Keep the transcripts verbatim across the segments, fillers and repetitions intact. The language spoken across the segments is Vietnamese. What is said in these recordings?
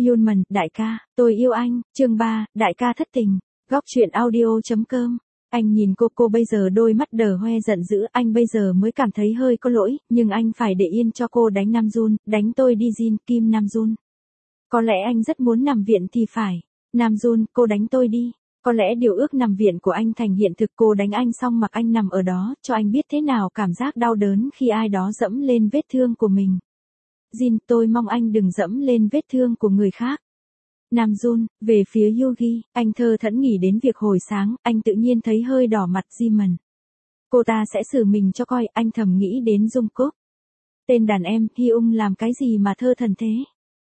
Yunman, đại ca, tôi yêu anh, chương ba, đại ca thất tình, góc truyện audio.com. Anh nhìn cô, cô bây giờ đôi mắt đờ hoe giận dữ, anh bây giờ mới cảm thấy hơi có lỗi, nhưng anh phải để yên cho cô đánh Nam Jun, đánh tôi đi Jin, Kim Nam Jun. Có lẽ anh rất muốn nằm viện thì phải. Nam Jun, cô đánh tôi đi. Có lẽ điều ước nằm viện của anh thành hiện thực, cô đánh anh xong mặc anh nằm ở đó, cho anh biết thế nào cảm giác đau đớn khi ai đó dẫm lên vết thương của mình. Jin, tôi mong anh đừng dẫm lên vết thương của người khác. Nam Jun, về phía Yugi, anh thơ thẫn nghĩ đến việc hồi sáng, anh tự nhiên thấy hơi đỏ mặt. Jimin. Cô ta sẽ xử mình cho coi, anh thầm nghĩ đến Jungkook. Tên đàn em, Hyung làm cái gì mà thơ thần thế?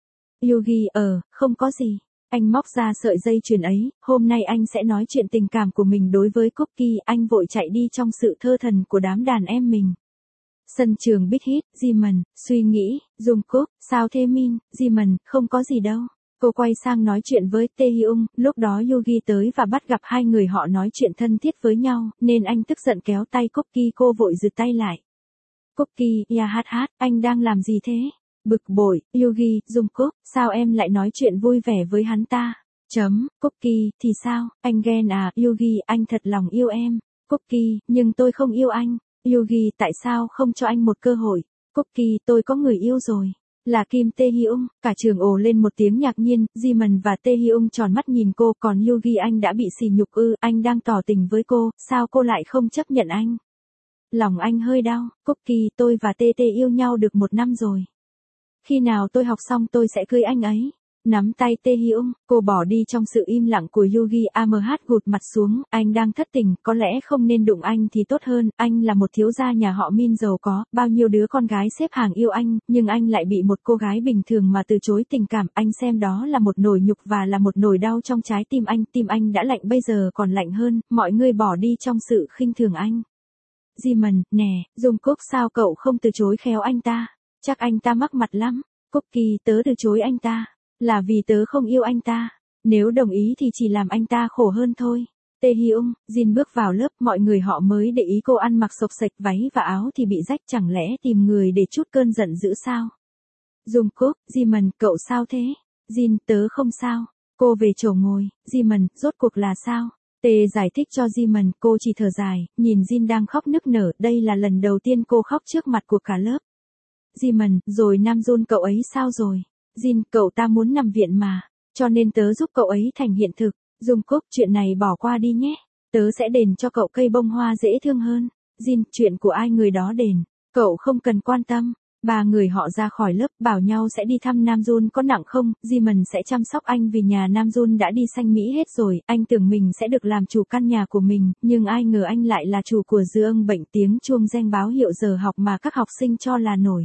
Yugi, ờ, không có gì. Anh móc ra sợi dây chuyền ấy, hôm nay anh sẽ nói chuyện tình cảm của mình đối với Cookie, anh vội chạy đi trong sự thơ thần của đám đàn em mình. Sân trường Big Hit, Jimin, suy nghĩ, Jungkook, sao thế Min, Jimin, không có gì đâu. Cô quay sang nói chuyện với Taehyung, lúc đó Yugi tới và bắt gặp hai người họ nói chuyện thân thiết với nhau, nên anh tức giận kéo tay Cookie, cô vội giựt tay lại. Cookie, ya hát hát, anh đang làm gì thế? Bực bội, Yugi, Jungkook, sao em lại nói chuyện vui vẻ với hắn ta? Chấm, Cookie, thì sao, anh ghen à? Yugi, anh thật lòng yêu em. Cookie, nhưng tôi không yêu anh. Yugi, tại sao không cho anh một cơ hội? Cookie, tôi có người yêu rồi. Là Kim Taehyung. Cả trường ồ lên một tiếng ngạc nhiên, Jimin và Taehyung tròn mắt nhìn cô, còn Yugi, anh đã bị sỉ nhục ư? Anh đang tỏ tình với cô, sao cô lại không chấp nhận anh? Lòng anh hơi đau. Cookie, tôi và Tê Tê yêu nhau được một năm rồi. Khi nào tôi học xong tôi sẽ cưới anh ấy. Nắm tay Taehyung, cô bỏ đi trong sự im lặng của Yugi. A M H gục mặt xuống, anh đang thất tình, có lẽ không nên đụng anh thì tốt hơn, anh là một thiếu gia nhà họ Min giàu có, bao nhiêu đứa con gái xếp hàng yêu anh, nhưng anh lại bị một cô gái bình thường mà từ chối tình cảm, anh xem đó là một nỗi nhục và là một nỗi đau trong trái tim anh, tim anh đã lạnh bây giờ còn lạnh hơn, mọi người bỏ đi trong sự khinh thường anh. Jimin, nè, Jungkook, sao cậu không từ chối khéo anh ta? Chắc anh ta mắc mặt lắm. Cookie, tớ từ chối anh ta là vì tớ không yêu anh ta. Nếu đồng ý thì chỉ làm anh ta khổ hơn thôi. Taehyung, Jin bước vào lớp, mọi người họ mới để ý cô ăn mặc xộc xệch, váy và áo thì bị rách, chẳng lẽ tìm người để trút cơn giận dữ sao? Jungkook, Jimin, cậu sao thế? Jin, tớ không sao. Cô về chỗ ngồi. Jimin, rốt cuộc là sao? Tê giải thích cho Jimin, cô chỉ thở dài, nhìn Jin đang khóc nức nở, đây là lần đầu tiên cô khóc trước mặt của cả lớp. Jimin, rồi Nam Jun cậu ấy sao rồi? Jin, cậu ta muốn nằm viện mà, cho nên tớ giúp cậu ấy thành hiện thực. Jungkook, chuyện này bỏ qua đi nhé, tớ sẽ đền cho cậu cây bông hoa dễ thương hơn. Jin, chuyện của ai người đó đền, cậu không cần quan tâm. Ba người họ ra khỏi lớp, bảo nhau sẽ đi thăm Nam Jun có nặng không, Jimin sẽ chăm sóc anh vì nhà Nam Jun đã đi xanh Mỹ hết rồi, anh tưởng mình sẽ được làm chủ căn nhà của mình, nhưng ai ngờ anh lại là chủ của giường bệnh. Tiếng chuông reng báo hiệu giờ học mà các học sinh cho là nổi.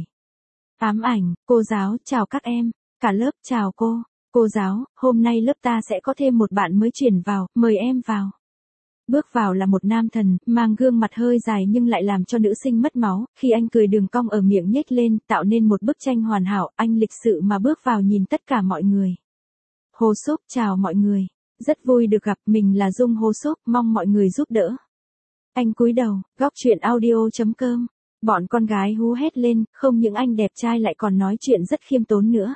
Ám ảnh, cô giáo, chào các em. Cả lớp, chào cô. Cô giáo, hôm nay lớp ta sẽ có thêm một bạn mới chuyển vào, mời em vào. Bước vào là một nam thần, mang gương mặt hơi dài nhưng lại làm cho nữ sinh mất máu, khi anh cười đường cong ở miệng nhếch lên, tạo nên một bức tranh hoàn hảo, anh lịch sự mà bước vào nhìn tất cả mọi người. Hồ Súc, chào mọi người. Rất vui được gặp, mình là Dung Hồ Súc, mong mọi người giúp đỡ. Anh cúi đầu, góc truyện audio.com. Bọn con gái hú hét lên, không những anh đẹp trai lại còn nói chuyện rất khiêm tốn nữa.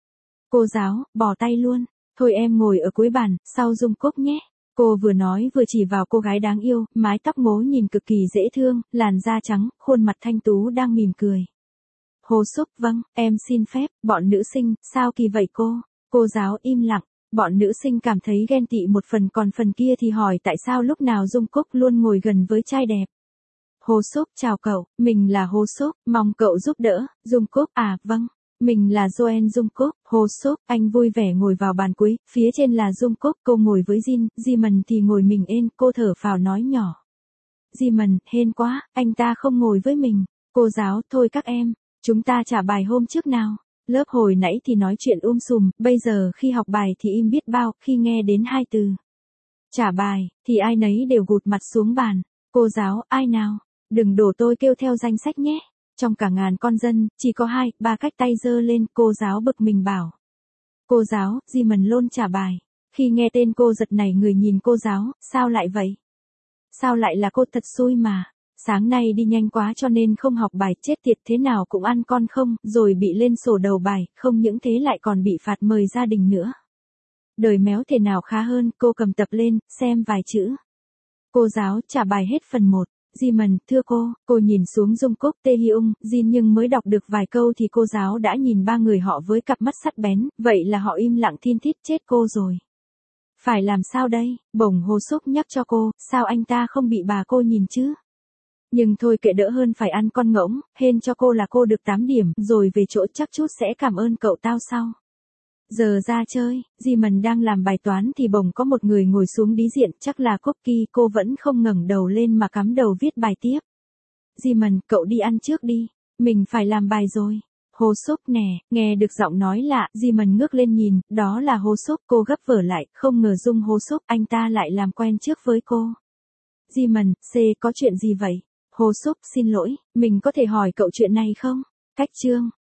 Cô giáo, bỏ tay luôn. Thôi em ngồi ở cuối bàn, sau Jungkook nhé. Cô vừa nói vừa chỉ vào cô gái đáng yêu, mái tóc ngố nhìn cực kỳ dễ thương, làn da trắng, khuôn mặt thanh tú đang mỉm cười. Hồ Súc, vâng, em xin phép, bọn nữ sinh, sao kỳ vậy cô? Cô giáo im lặng, bọn nữ sinh cảm thấy ghen tị một phần, còn phần kia thì hỏi tại sao lúc nào Jungkook luôn ngồi gần với trai đẹp. Hồ Súc, chào cậu, mình là Hồ Súc, mong cậu giúp đỡ. Jungkook, à, vâng. Mình là Joen Jungkook. Hồ Súc, anh vui vẻ ngồi vào bàn cuối, phía trên là Jungkook, cô ngồi với Jin, Jimin thì ngồi mình ên, cô thở phào nói nhỏ. Jimin, hên quá, anh ta không ngồi với mình. Cô giáo, thôi các em, chúng ta trả bài hôm trước nào. Lớp hồi nãy thì nói chuyện um sùm, bây giờ khi học bài thì im biết bao, khi nghe đến hai từ trả bài, thì ai nấy đều gục mặt xuống bàn. Cô giáo, ai nào? Đừng đổ tôi kêu theo danh sách nhé. Trong cả ngàn con dân, chỉ có hai, ba cách tay giơ lên, cô giáo bực mình bảo. Cô giáo, Jimin luôn trả bài. Khi nghe tên cô giật nảy người nhìn cô giáo, sao lại vậy? Sao lại là cô, thật xui mà. sáng nay đi nhanh quá cho nên không học bài, chết tiệt thế nào cũng ăn con không, rồi bị lên sổ đầu bài, không những thế lại còn bị phạt mời gia đình nữa. Đời méo thể nào khá hơn, cô cầm tập lên, xem vài chữ. Cô giáo, trả bài hết phần một. Jimin, thưa cô, cô nhìn xuống Jungkook, Taehyung, Jin nhưng mới đọc được vài câu thì cô giáo đã nhìn ba người họ với cặp mắt sắc bén, vậy là họ im lặng thin thít, chết cô rồi. Phải làm sao đây, bổng Hồ Súc nhắc cho cô, sao anh ta không bị bà cô nhìn chứ? Nhưng thôi kệ, đỡ hơn phải ăn con ngỗng, hên cho cô là cô được tám điểm, rồi về chỗ chắc chút sẽ cảm ơn cậu tao sau. Giờ ra chơi, Jimin đang làm bài toán thì bỗng có một người ngồi xuống đối diện, chắc là Cookie, cô vẫn không ngẩng đầu lên mà cắm đầu viết bài tiếp. Jimin, cậu đi ăn trước đi, mình phải làm bài rồi. Hồ Súc nè, nghe được giọng nói lạ, Jimin ngước lên nhìn, đó là Hồ Súc, cô gấp vở lại, không ngờ Dung Hồ Súc, anh ta lại làm quen trước với cô. Jimin, C, có chuyện gì vậy? Hồ Súc, xin lỗi, mình có thể hỏi cậu chuyện này không? Cách chương.